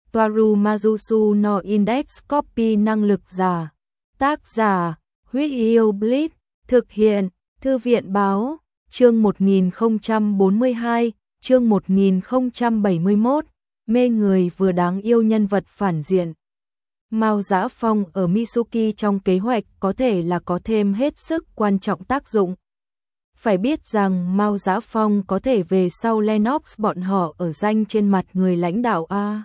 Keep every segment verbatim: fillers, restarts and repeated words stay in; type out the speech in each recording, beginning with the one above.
Toaru Majusu no Index Copy năng lực giả. Tác giả, Huyết Yêu Bleach, thực hiện, Thư viện báo, chương một nghìn không trăm bốn mươi hai, chương một nghìn không trăm bảy mươi mốt, mê người vừa đáng yêu nhân vật phản diện. Mao Dã Phong ở Mitsuki trong kế hoạch có thể là có thêm hết sức quan trọng tác dụng. Phải biết rằng Mao Dã Phong có thể về sau Lennox bọn họ ở danh trên mặt người lãnh đạo A.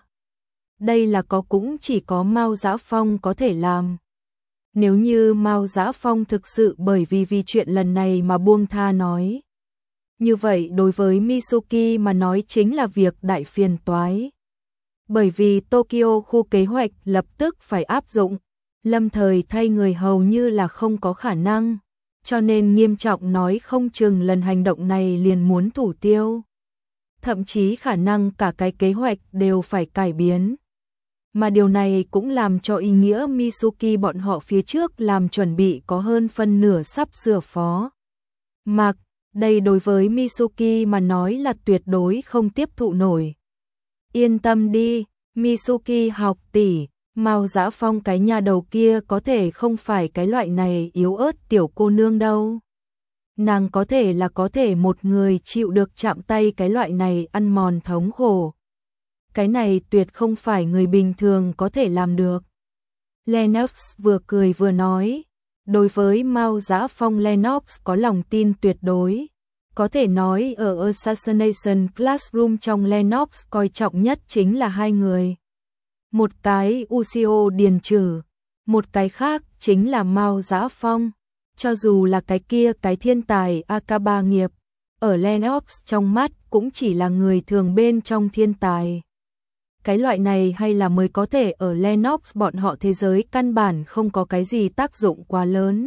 Đây là có cũng chỉ có Mao Dã Phong có thể làm. Nếu như Mao Dã Phong thực sự bởi vì vì chuyện lần này mà buông tha nói. Như vậy đối với Mitsuki mà nói chính là việc đại phiền toái. Bởi vì Tokyo khu kế hoạch lập tức phải áp dụng, lâm thời thay người hầu như là không có khả năng, cho nên nghiêm trọng nói không chừng lần hành động này liền muốn thủ tiêu. Thậm chí khả năng cả cái kế hoạch đều phải cải biến. Mà điều này cũng làm cho ý nghĩa Mitsuki bọn họ phía trước làm chuẩn bị có hơn phân nửa sắp sửa phó. Mặc, đây đối với Mitsuki mà nói là tuyệt đối không tiếp thụ nổi. Yên tâm đi, Mitsuki học tỷ, Mao Dã Phong cái nhà đầu kia có thể không phải cái loại này yếu ớt tiểu cô nương đâu. Nàng có thể là có thể một người chịu được chạm tay cái loại này ăn mòn thống khổ. Cái này tuyệt không phải người bình thường có thể làm được. Lennox vừa cười vừa nói, đối với Mao Dã Phong Lennox có lòng tin tuyệt đối. Có thể nói ở Assassination Classroom trong Lennox coi trọng nhất chính là hai người. Một cái Ushio Điền Trử, một cái khác chính là Mao Dã Phong. Cho dù là cái kia cái thiên tài Akaba nghiệp, ở Lennox trong mắt cũng chỉ là người thường bên trong thiên tài. Cái loại này hay là mới có thể ở Lennox bọn họ thế giới căn bản không có cái gì tác dụng quá lớn.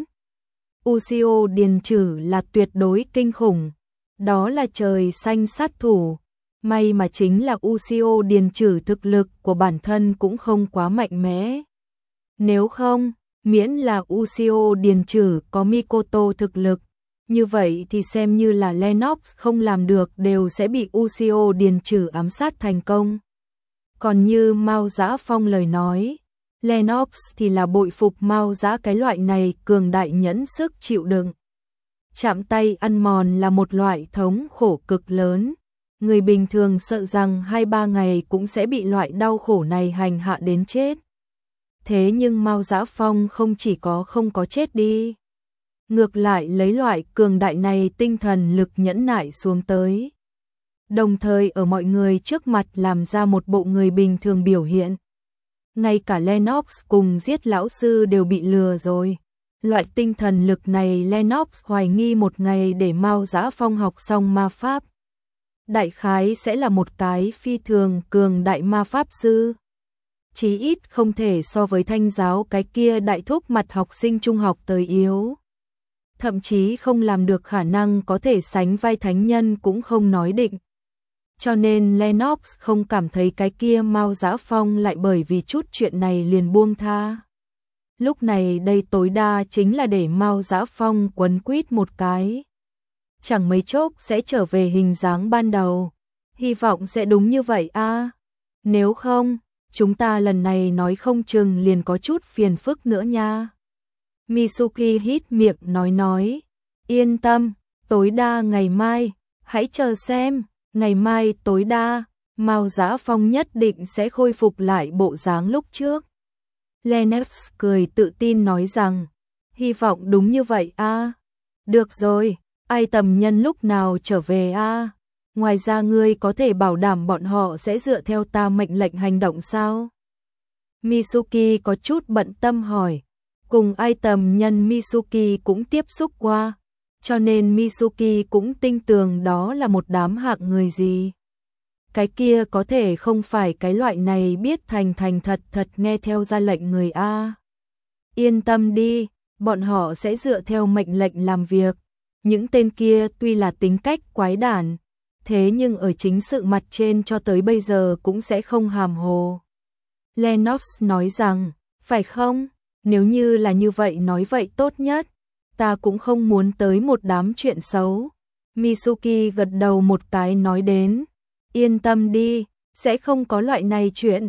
Ushio Điền Trử là tuyệt đối kinh khủng. Đó là trời xanh sát thủ. May mà chính là Ushio Điền Trử thực lực của bản thân cũng không quá mạnh mẽ. Nếu không, miễn là Ushio Điền Trử có Mikoto thực lực, như vậy thì xem như là Lennox không làm được đều sẽ bị Ushio Điền Trử ám sát thành công. Còn như Mao Dã Phong lời nói, Lennox thì là bội phục Mao Dã cái loại này cường đại nhẫn sức chịu đựng. Chạm tay ăn mòn là một loại thống khổ cực lớn. Người bình thường sợ rằng hai ba ngày cũng sẽ bị loại đau khổ này hành hạ đến chết. Thế nhưng Mao Dã Phong không chỉ có không có chết đi. Ngược lại lấy loại cường đại này tinh thần lực nhẫn nại xuống tới. Đồng thời ở mọi người trước mặt làm ra một bộ người bình thường biểu hiện. Ngay cả Lennox cùng giết lão sư đều bị lừa rồi. Loại tinh thần lực này Lennox hoài nghi một ngày để Mao Dã Phong học xong ma pháp. Đại khái sẽ là một cái phi thường cường đại ma pháp sư. Chí ít không thể so với thanh giáo cái kia đại thúc mặt học sinh trung học tới yếu. Thậm chí không làm được khả năng có thể sánh vai thánh nhân cũng không nói định. Cho nên Lennox không cảm thấy cái kia Mao Dã Phong lại bởi vì chút chuyện này liền buông tha. Lúc này đây tối đa chính là để Mao Dã Phong quấn quýt một cái. Chẳng mấy chốc sẽ trở về hình dáng ban đầu. Hy vọng sẽ đúng như vậy a. Nếu không, chúng ta lần này nói không chừng liền có chút phiền phức nữa nha. Mitsuki hít miệng nói nói. Yên tâm, tối đa ngày mai, hãy chờ xem, ngày mai tối đa, Mao Dã Phong nhất định sẽ khôi phục lại bộ dáng lúc trước. Lennox cười tự tin nói rằng, hy vọng đúng như vậy a. Được rồi, ai tầm nhân lúc nào trở về a? Ngoài ra ngươi có thể bảo đảm bọn họ sẽ dựa theo ta mệnh lệnh hành động sao? Mitsuki có chút bận tâm hỏi, cùng ai tầm nhân Mitsuki cũng tiếp xúc qua, cho nên Mitsuki cũng tin tưởng đó là một đám hạng người gì. Cái kia có thể không phải cái loại này biết thành thành thật thật nghe theo ra lệnh người a. Yên tâm đi, bọn họ sẽ dựa theo mệnh lệnh làm việc. Những tên kia tuy là tính cách quái đản, thế nhưng ở chính sự mặt trên cho tới bây giờ cũng sẽ không hàm hồ. Lennox nói rằng, phải không? Nếu như là như vậy nói vậy tốt nhất. Ta cũng không muốn tới một đám chuyện xấu. Mitsuki gật đầu một cái nói đến. Yên tâm đi, sẽ không có loại này chuyện.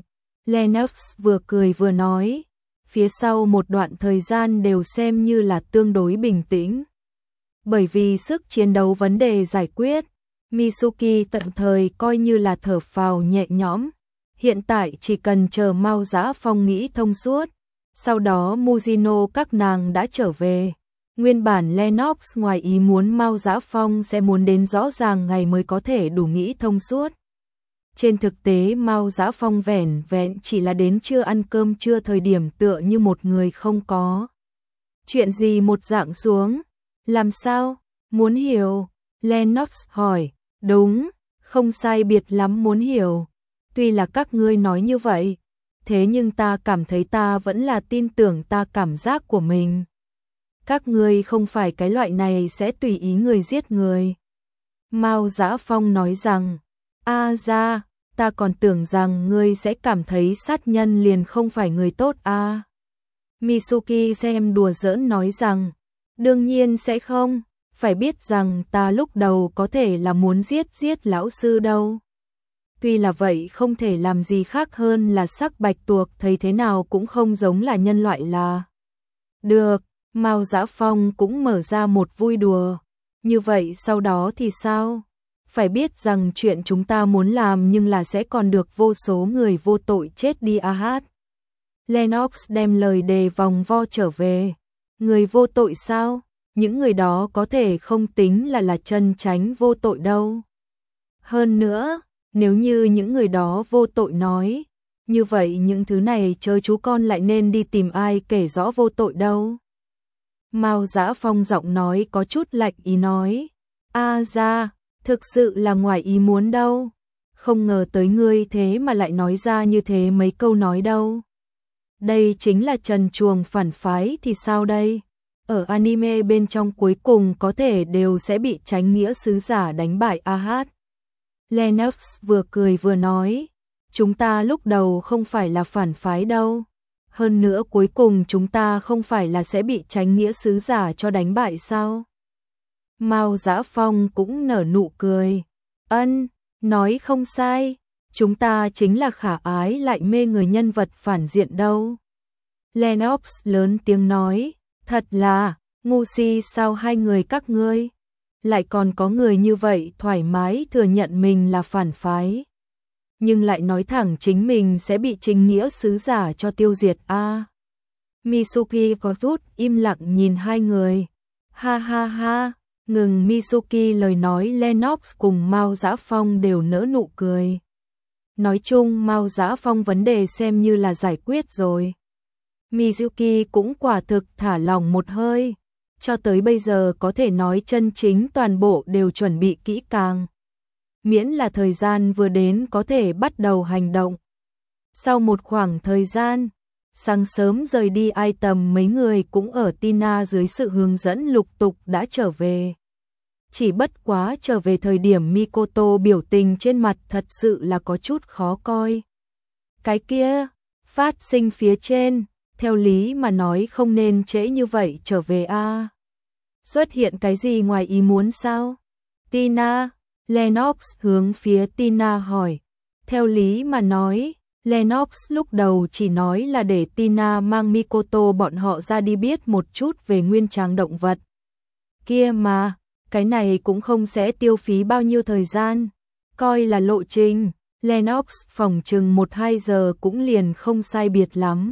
Lennox vừa cười vừa nói, phía sau một đoạn thời gian đều xem như là tương đối bình tĩnh. Bởi vì sức chiến đấu vấn đề giải quyết, Mitsuki tạm thời coi như là thở phào nhẹ nhõm. Hiện tại chỉ cần chờ Mao Dã Phong nghĩ thông suốt, sau đó Mujino các nàng đã trở về. Nguyên bản Lennox ngoài ý muốn Mao Dã Phong sẽ muốn đến rõ ràng ngày mới có thể đủ nghĩ thông suốt. Trên thực tế Mao Dã Phong vẻn vẹn chỉ là đến chưa ăn cơm trưa thời điểm tựa như một người không có chuyện gì một dạng xuống. Làm sao? Muốn hiểu? Lennox hỏi. Đúng, không sai biệt lắm muốn hiểu. Tuy là các ngươi nói như vậy, thế nhưng ta cảm thấy ta vẫn là tin tưởng ta cảm giác của mình. Các ngươi không phải cái loại này sẽ tùy ý người giết người. Mao Dã Phong nói rằng, a ra, ta còn tưởng rằng ngươi sẽ cảm thấy sát nhân liền không phải người tốt a. À. Mitsuki xem đùa giỡn nói rằng, đương nhiên sẽ không, phải biết rằng ta lúc đầu có thể là muốn giết giết lão sư đâu. Tuy là vậy không thể làm gì khác hơn là sắc bạch tuộc thấy thế nào cũng không giống là nhân loại là. Được, Mao Dã Phong cũng mở ra một vui đùa. Như vậy sau đó thì sao? Phải biết rằng chuyện chúng ta muốn làm nhưng là sẽ còn được vô số người vô tội chết đi a hát. Lennox đem lời đề vòng vo trở về. Người vô tội sao? Những người đó có thể không tính là là chân chánh vô tội đâu. Hơn nữa, nếu như những người đó vô tội nói, như vậy những thứ này chơi chú con lại nên đi tìm ai kể rõ vô tội đâu. Mao Dã Phong giọng nói có chút lạnh ý nói, a ra, thực sự là ngoài ý muốn đâu, không ngờ tới ngươi thế mà lại nói ra như thế mấy câu nói đâu. Đây chính là trần truồng phản phái thì sao đây? Ở anime bên trong cuối cùng có thể đều sẽ bị chánh nghĩa sứ giả đánh bại a hát. Lennox vừa cười vừa nói, chúng ta lúc đầu không phải là phản phái đâu. Hơn nữa cuối cùng chúng ta không phải là sẽ bị chánh nghĩa sứ giả cho đánh bại sao? Mao Dã Phong cũng nở nụ cười. Ân, nói không sai, chúng ta chính là khả ái lại mê người nhân vật phản diện đâu. Lennox lớn tiếng nói, thật là, ngu si sao hai người các ngươi. Lại còn có người như vậy thoải mái thừa nhận mình là phản phái. Nhưng lại nói thẳng chính mình sẽ bị chính nghĩa sứ giả cho tiêu diệt a. À. Mitsuki có chút im lặng nhìn hai người. Ha ha ha, ngừng Mitsuki lời nói Lennox cùng Mao Dã Phong đều nở nụ cười. Nói chung Mao Dã Phong vấn đề xem như là giải quyết rồi. Mitsuki cũng quả thực thả lòng một hơi. Cho tới bây giờ có thể nói chân chính toàn bộ đều chuẩn bị kỹ càng. Miễn là thời gian vừa đến có thể bắt đầu hành động. Sau một khoảng thời gian, sáng sớm rời đi ai tầm mấy người cũng ở Tina dưới sự hướng dẫn lục tục đã trở về. Chỉ bất quá trở về thời điểm Mikoto biểu tình trên mặt thật sự là có chút khó coi. Cái kia, phát sinh phía trên, theo lý mà nói không nên trễ như vậy trở về a. À. Xuất hiện cái gì ngoài ý muốn sao? Tina, Lennox hướng phía Tina hỏi. Theo lý mà nói, Lennox lúc đầu chỉ nói là để Tina mang Mikoto bọn họ ra đi biết một chút về nguyên tràng động vật. Kia mà, cái này cũng không sẽ tiêu phí bao nhiêu thời gian. Coi là lộ trình, Lennox phòng chừng một hai giờ cũng liền không sai biệt lắm.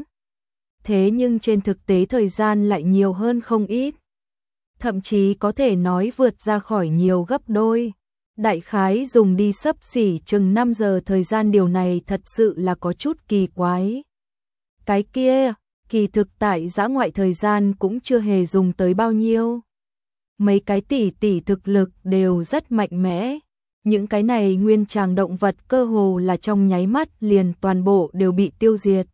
Thế nhưng trên thực tế thời gian lại nhiều hơn không ít. Thậm chí có thể nói vượt ra khỏi nhiều gấp đôi. Đại khái dùng đi xấp xỉ chừng năm giờ thời gian, điều này thật sự là có chút kỳ quái. Cái kia, kỳ thực tại dã ngoại thời gian cũng chưa hề dùng tới bao nhiêu. Mấy cái tỷ tỷ thực lực đều rất mạnh mẽ. Những cái này nguyên tràng động vật cơ hồ là trong nháy mắt liền toàn bộ đều bị tiêu diệt.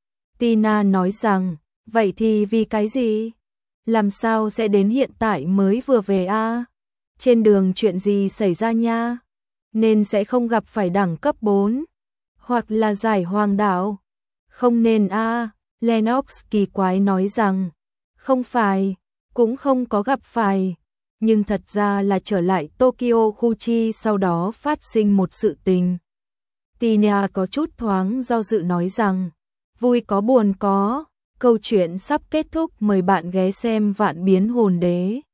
Tina nói rằng, vậy thì vì cái gì? Làm sao sẽ đến hiện tại mới vừa về a? À? Trên đường chuyện gì xảy ra nha? Nên sẽ không gặp phải đẳng cấp bốn. Hoặc là giải hoàng đảo. Không nên a. À? Lennox kỳ quái nói rằng, không phải, cũng không có gặp phải. Nhưng thật ra là trở lại Tokyo khu chi sau đó phát sinh một sự tình. Tina có chút thoáng do dự nói rằng, vui có buồn có, câu chuyện sắp kết thúc, mời bạn ghé xem Vạn Biến Hồn Đế.